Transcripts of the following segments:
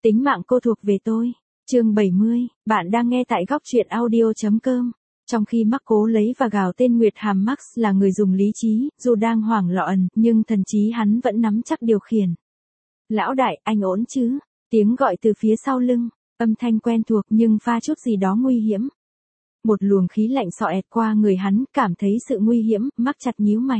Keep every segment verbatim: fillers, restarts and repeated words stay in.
Tính mạng cô thuộc về tôi. Chương bảy mươi, bạn đang nghe tại góc truyện audio chấm com. Trong khi Mark cố lấy và gào tên Nguyệt Hàm, Max là người dùng lý trí, dù đang hoảng loạn, nhưng thần trí hắn vẫn nắm chắc điều khiển. Lão đại, anh ổn chứ? Tiếng gọi từ phía sau lưng, âm thanh quen thuộc nhưng pha chút gì đó nguy hiểm. Một luồng khí lạnh xọ ẹt qua người hắn, cảm thấy sự nguy hiểm, Mark chặt nhíu mày.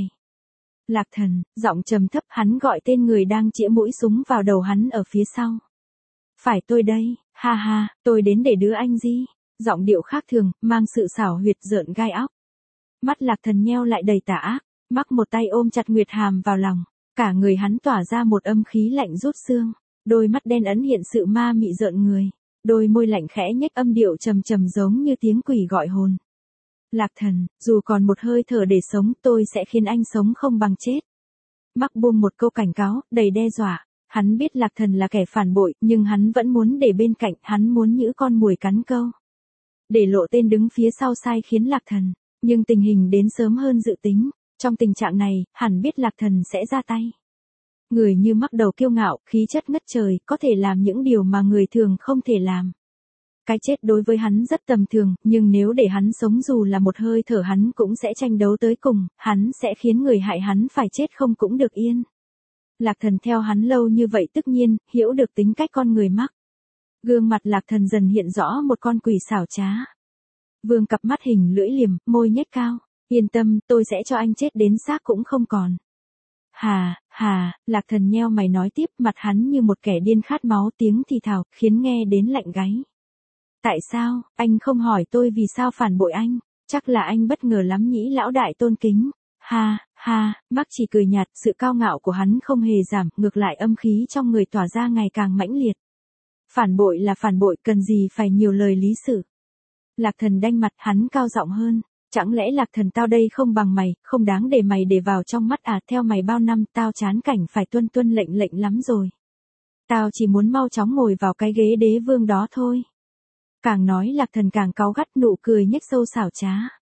Lạc Thần, giọng trầm thấp, hắn gọi tên người đang chĩa mũi súng vào đầu hắn ở phía sau. Phải tôi đây, ha ha, tôi đến để đưa anh Di. Giọng điệu khác thường, mang sự xảo huyệt rợn gai óc. Mắt Lạc Thần nheo lại đầy tà ác, Mark một tay ôm chặt Nguyệt Hàm vào lòng, cả người hắn tỏa ra một âm khí lạnh rút xương, đôi mắt đen ẩn hiện sự ma mị rợn người, đôi môi lạnh khẽ nhếch âm điệu trầm trầm giống như tiếng quỷ gọi hồn. Lạc Thần, dù còn một hơi thở để sống, tôi sẽ khiến anh sống không bằng chết. Mark buông một câu cảnh cáo, đầy đe dọa. Hắn biết Lạc Thần là kẻ phản bội, nhưng hắn vẫn muốn để bên cạnh, hắn muốn những con mồi cắn câu. Để lộ tên đứng phía sau sai khiến Lạc Thần, nhưng tình hình đến sớm hơn dự tính, trong tình trạng này, hẳn biết Lạc Thần sẽ ra tay. Người như Mark đầu kiêu ngạo, khí chất ngất trời, có thể làm những điều mà người thường không thể làm. Cái chết đối với hắn rất tầm thường, nhưng nếu để hắn sống dù là một hơi thở hắn cũng sẽ tranh đấu tới cùng, hắn sẽ khiến người hại hắn phải chết không cũng được yên. Lạc Thần theo hắn lâu như vậy tất nhiên, hiểu được tính cách con người Mark. Gương mặt Lạc Thần dần hiện rõ một con quỷ xảo trá. Vương cặp mắt hình lưỡi liềm, môi nhếch cao. Yên tâm, tôi sẽ cho anh chết đến xác cũng không còn. Hà, hà, Lạc Thần nheo mày nói tiếp, mặt hắn như một kẻ điên khát máu, tiếng thì thào, khiến nghe đến lạnh gáy. Tại sao, anh không hỏi tôi vì sao phản bội anh? Chắc là anh bất ngờ lắm nhỉ lão đại tôn kính. Ha, ha, Mark chỉ cười nhạt, sự cao ngạo của hắn không hề giảm, ngược lại âm khí trong người tỏa ra ngày càng mãnh liệt. Phản bội là phản bội, cần gì phải nhiều lời lý sự. Lạc Thần đanh mặt, hắn cao giọng hơn. Chẳng lẽ Lạc Thần tao đây không bằng mày, không đáng để mày để vào trong mắt à, theo mày bao năm tao chán cảnh phải tuân tuân lệnh lệnh lắm rồi. Tao chỉ muốn mau chóng ngồi vào cái ghế đế vương đó thôi. Càng nói Lạc Thần càng cáu gắt, nụ cười nhếch sâu xảo trá.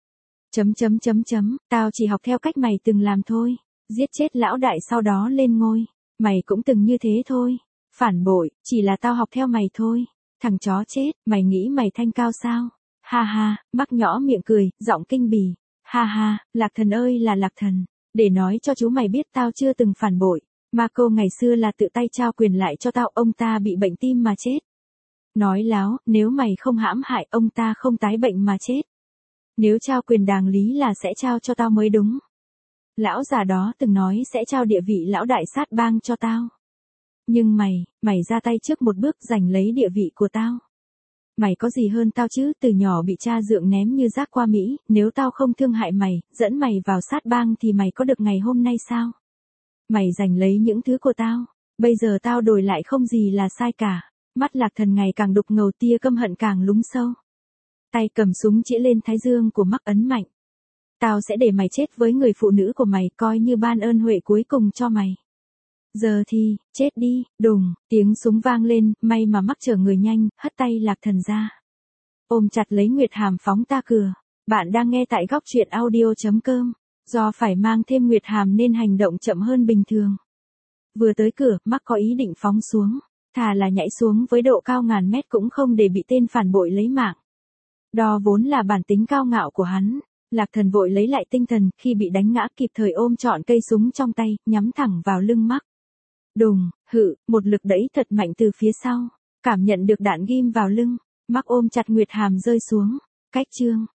Chấm chấm chấm chấm, tao chỉ học theo cách mày từng làm thôi, giết chết lão đại sau đó lên ngôi, mày cũng từng như thế thôi, phản bội, chỉ là tao học theo mày thôi, thằng chó chết, mày nghĩ mày thanh cao sao, ha ha, Mark nhõ miệng cười, giọng kinh bỉ, ha ha, Lạc Thần ơi là Lạc Thần, để nói cho chú mày biết tao chưa từng phản bội, Marco ngày xưa là tự tay trao quyền lại cho tao, ông ta bị bệnh tim mà chết. Nói láo, nếu mày không hãm hại ông ta không tái bệnh mà chết. Nếu trao quyền đàng lý là sẽ trao cho tao mới đúng. Lão già đó từng nói sẽ trao địa vị lão đại sát bang cho tao. Nhưng mày, mày ra tay trước một bước giành lấy địa vị của tao. Mày có gì hơn tao chứ, từ nhỏ bị cha dượng ném như rác qua Mỹ, nếu tao không thương hại mày, dẫn mày vào sát bang thì mày có được ngày hôm nay sao? Mày giành lấy những thứ của tao, bây giờ tao đổi lại không gì là sai cả. Mắt Lạc Thần ngày càng đục ngầu, tia căm hận càng lún sâu. Tay cầm súng chĩa lên thái dương của Mark ấn mạnh. Tao sẽ để mày chết với người phụ nữ của mày, coi như ban ơn huệ cuối cùng cho mày. Giờ thì, chết đi, đùng, tiếng súng vang lên, may mà Mark chở người nhanh, hất tay Lạc Thần ra. Ôm chặt lấy Nguyệt Hàm phóng ta cửa. Bạn đang nghe tại góc truyện audio chấm com. Do phải mang thêm Nguyệt Hàm nên hành động chậm hơn bình thường. Vừa tới cửa, Mark có ý định phóng xuống. Thà là nhảy xuống với độ cao ngàn mét cũng không để bị tên phản bội lấy mạng. Đó vốn là bản tính cao ngạo của hắn. Lạc Thần vội lấy lại tinh thần, khi bị đánh ngã kịp thời ôm trọn cây súng trong tay, nhắm thẳng vào lưng Mark. Đùng, hự, một lực đẩy thật mạnh từ phía sau. Cảm nhận được đạn ghim vào lưng, Mark ôm chặt Nguyệt Hàm rơi xuống. Cách chương.